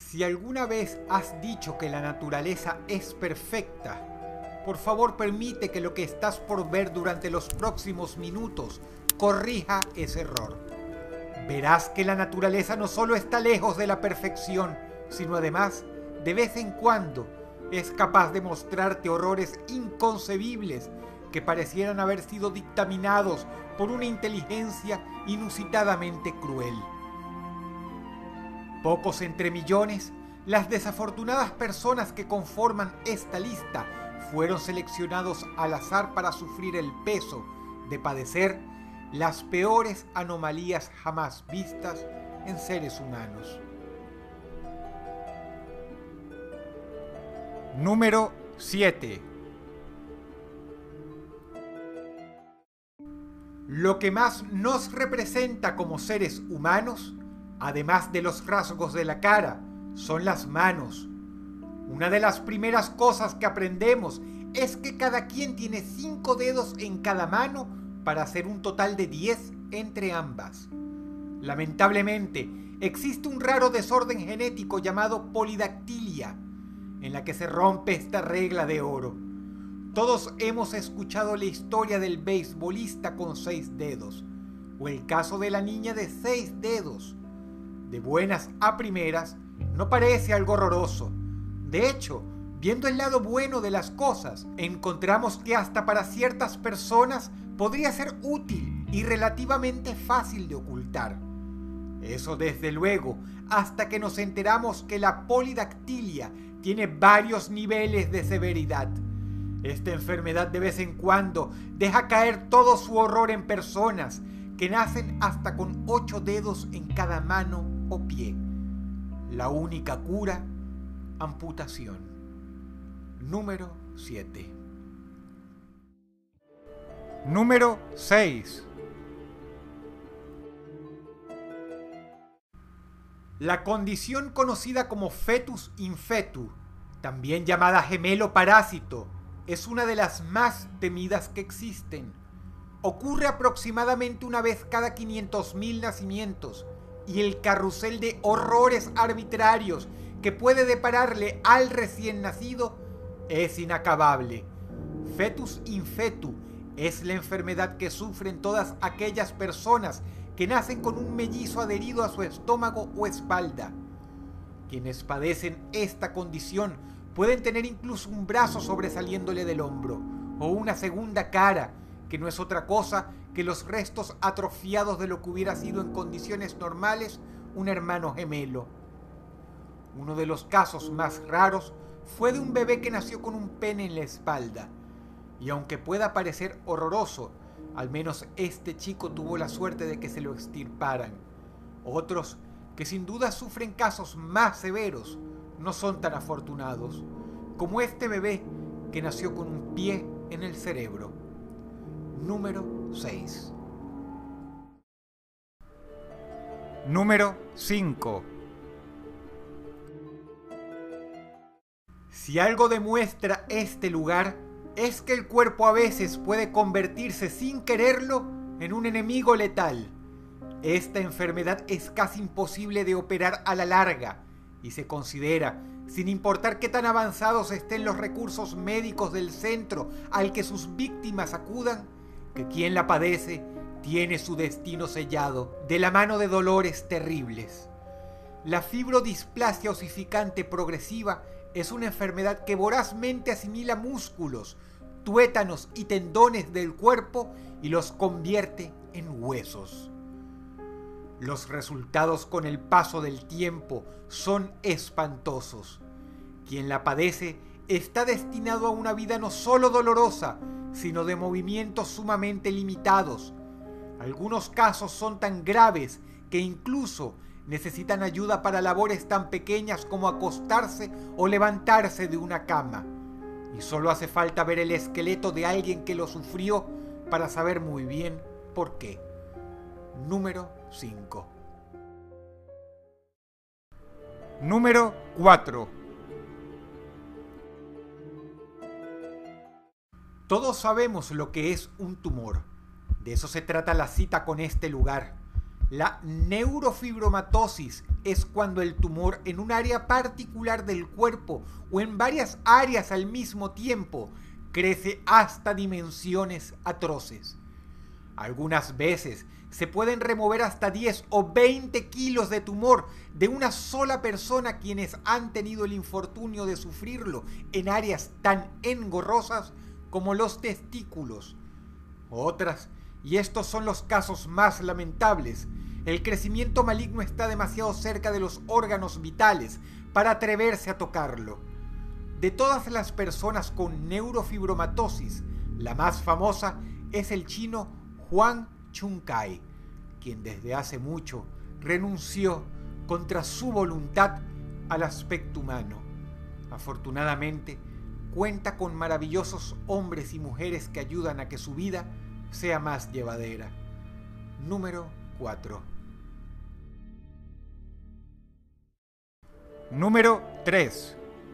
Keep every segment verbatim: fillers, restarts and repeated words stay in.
Si alguna vez has dicho que la naturaleza es perfecta, por favor permite que lo que estás por ver durante los próximos minutos corrija ese error. Verás que la naturaleza no solo está lejos de la perfección, sino además, de vez en cuando, es capaz de mostrarte horrores inconcebibles que parecieran haber sido dictaminados por una inteligencia inusitadamente cruel. Pocos entre millones, las desafortunadas personas que conforman esta lista fueron seleccionados al azar para sufrir el peso de padecer las peores anomalías jamás vistas en seres humanos. Número siete. Lo que más nos representa como seres humanos, además de los rasgos de la cara, son las manos. Una de las primeras cosas que aprendemos es que cada quien tiene cinco dedos en cada mano para hacer un total de diez entre ambas. Lamentablemente, existe un raro desorden genético llamado polidactilia, en la que se rompe esta regla de oro. Todos hemos escuchado la historia del beisbolista con seis dedos, o el caso de la niña de seis dedos. De buenas a primeras, no parece algo horroroso. De hecho, viendo el lado bueno de las cosas, encontramos que hasta para ciertas personas podría ser útil y relativamente fácil de ocultar. Eso desde luego, hasta que nos enteramos que la polidactilia tiene varios niveles de severidad. Esta enfermedad de vez en cuando deja caer todo su horror en personas que nacen hasta con ocho dedos en cada mano o pie. La única cura, amputación. Número siete. Número seis. La condición conocida como fetus infetu, también llamada gemelo parásito, es una de las más temidas que existen. Ocurre aproximadamente una vez cada quinientos mil nacimientos y el carrusel de horrores arbitrarios que puede depararle al recién nacido es inacabable. Fetus infetu es la enfermedad que sufren todas aquellas personas que nacen con un mellizo adherido a su estómago o espalda. Quienes padecen esta condición pueden tener incluso un brazo sobresaliéndole del hombro o una segunda cara, que no es otra cosa que los restos atrofiados de lo que hubiera sido en condiciones normales un hermano gemelo. Uno de los casos más raros fue de un bebé que nació con un pene en la espalda, y aunque pueda parecer horroroso, al menos este chico tuvo la suerte de que se lo extirparan. Otros, que sin duda sufren casos más severos, no son tan afortunados, como este bebé que nació con un pie en el cerebro. Número seis. Número cinco. Si algo demuestra este lugar, es que el cuerpo a veces puede convertirse sin quererlo en un enemigo letal. Esta enfermedad es casi imposible de operar a la larga y se considera, sin importar qué tan avanzados estén los recursos médicos del centro al que sus víctimas acudan, que quien la padece tiene su destino sellado de la mano de dolores terribles. La fibrodisplasia osificante progresiva es una enfermedad que vorazmente asimila músculos, tuétanos y tendones del cuerpo y los convierte en huesos. Los resultados con el paso del tiempo son espantosos. Quien la padece está destinado a una vida no solo dolorosa, sino de movimientos sumamente limitados. Algunos casos son tan graves que incluso necesitan ayuda para labores tan pequeñas como acostarse o levantarse de una cama. Y solo hace falta ver el esqueleto de alguien que lo sufrió para saber muy bien por qué. Número cinco. Número cuatro. Todos sabemos lo que es un tumor. De eso se trata la cita con este lugar. La neurofibromatosis es cuando el tumor en un área particular del cuerpo o en varias áreas al mismo tiempo crece hasta dimensiones atroces. Algunas veces se pueden remover hasta diez o veinte kilos de tumor de una sola persona quienes han tenido el infortunio de sufrirlo en áreas tan engorrosas como los testículos. Otras, y estos son los casos más lamentables, el crecimiento maligno está demasiado cerca de los órganos vitales para atreverse a tocarlo. De todas las personas con neurofibromatosis, la más famosa es el chino Huang Chun-kai, quien desde hace mucho renunció contra su voluntad al aspecto humano. Afortunadamente, cuenta con maravillosos hombres y mujeres que ayudan a que su vida sea más llevadera. Número cuatro. Número tres.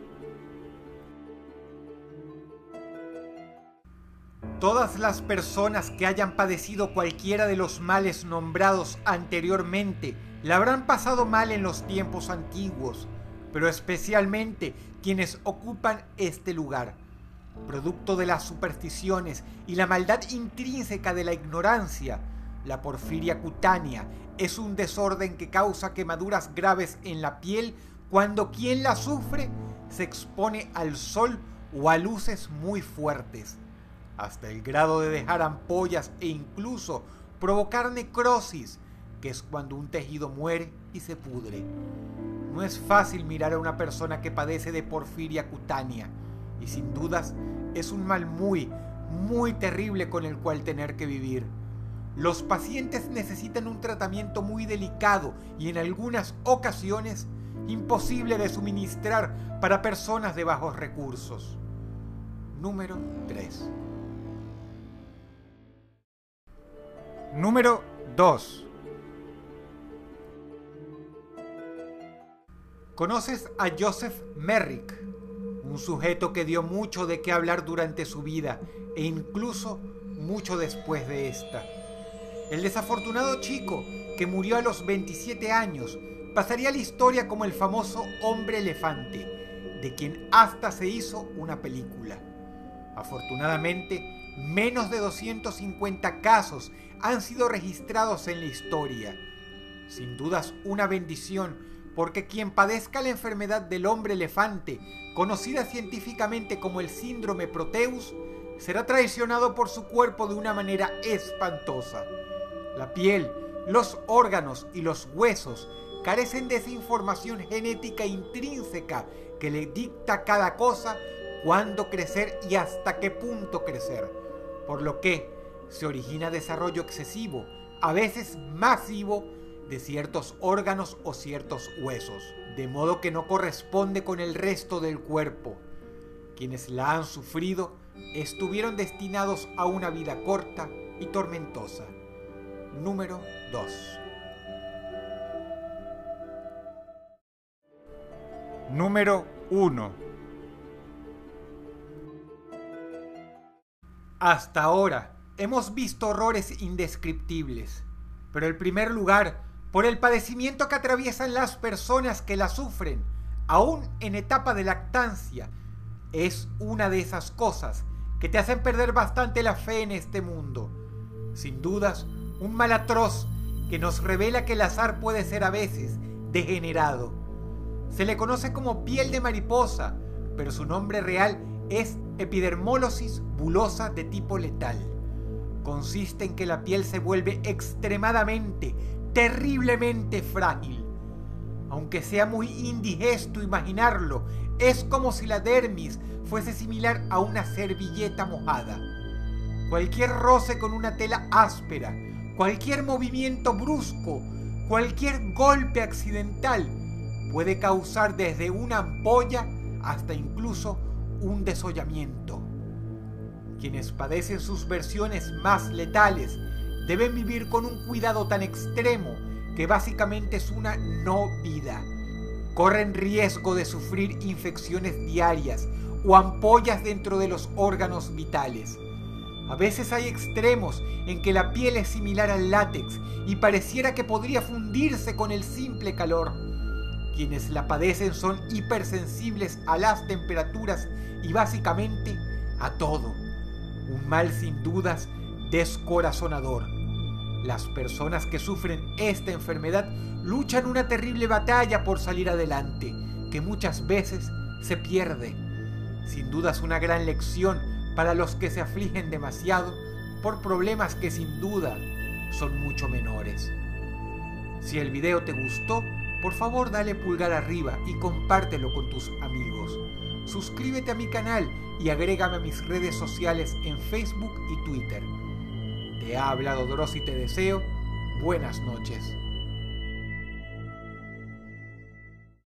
Todas las personas que hayan padecido cualquiera de los males nombrados anteriormente la habrán pasado mal en los tiempos antiguos, pero especialmente quienes ocupan este lugar. Producto de las supersticiones y la maldad intrínseca de la ignorancia, la porfiria cutánea es un desorden que causa quemaduras graves en la piel cuando quien la sufre se expone al sol o a luces muy fuertes, hasta el grado de dejar ampollas e incluso provocar necrosis, que es cuando un tejido muere y se pudre. No es fácil mirar a una persona que padece de porfiria cutánea, y sin dudas es un mal muy, muy terrible con el cual tener que vivir. Los pacientes necesitan un tratamiento muy delicado y en algunas ocasiones imposible de suministrar para personas de bajos recursos. Número tres. Número dos. ¿Conoces a Joseph Merrick? Un sujeto que dio mucho de qué hablar durante su vida e incluso mucho después de esta. El desafortunado chico que murió a los veintisiete años pasaría a la historia como el famoso hombre elefante, de quien hasta se hizo una película. Afortunadamente, menos de doscientos cincuenta casos han sido registrados en la historia. Sin dudas una bendición, porque quien padezca la enfermedad del hombre elefante, conocida científicamente como el síndrome Proteus, será traicionado por su cuerpo de una manera espantosa. La piel, los órganos y los huesos carecen de esa información genética intrínseca que le dicta cada cosa, cuándo crecer y hasta qué punto crecer, por lo que se origina desarrollo excesivo, a veces masivo, de ciertos órganos o ciertos huesos, de modo que no corresponde con el resto del cuerpo. Quienes la han sufrido estuvieron destinados a una vida corta y tormentosa. Número dos. Número uno. Hasta ahora hemos visto horrores indescriptibles, pero en primer lugar, por el padecimiento que atraviesan las personas que la sufren, aún en etapa de lactancia, es una de esas cosas que te hacen perder bastante la fe en este mundo. Sin dudas, un mal atroz que nos revela que el azar puede ser a veces degenerado. Se le conoce como piel de mariposa, pero su nombre real es epidermólosis bulosa de tipo letal. Consiste en que la piel se vuelve extremadamente, terriblemente frágil. Aunque sea muy indigesto imaginarlo, es como si la dermis fuese similar a una servilleta mojada. Cualquier roce con una tela áspera, cualquier movimiento brusco, cualquier golpe accidental puede causar desde una ampolla hasta incluso un desollamiento. Quienes padecen sus versiones más letales deben vivir con un cuidado tan extremo que básicamente es una no vida. Corren riesgo de sufrir infecciones diarias o ampollas dentro de los órganos vitales. A veces hay extremos en que la piel es similar al látex y pareciera que podría fundirse con el simple calor, Quienes la padecen son hipersensibles a las temperaturas y básicamente a todo. Un mal sin dudas descorazonador. Las personas que sufren esta enfermedad luchan una terrible batalla por salir adelante, que muchas veces se pierde. Sin dudas una gran lección para los que se afligen demasiado por problemas que sin duda son mucho menores. Si el video te gustó, por favor dale pulgar arriba y compártelo con tus amigos. Suscríbete a mi canal y agrégame a mis redes sociales en Facebook y Twitter. Te ha hablado Dross y te deseo buenas noches.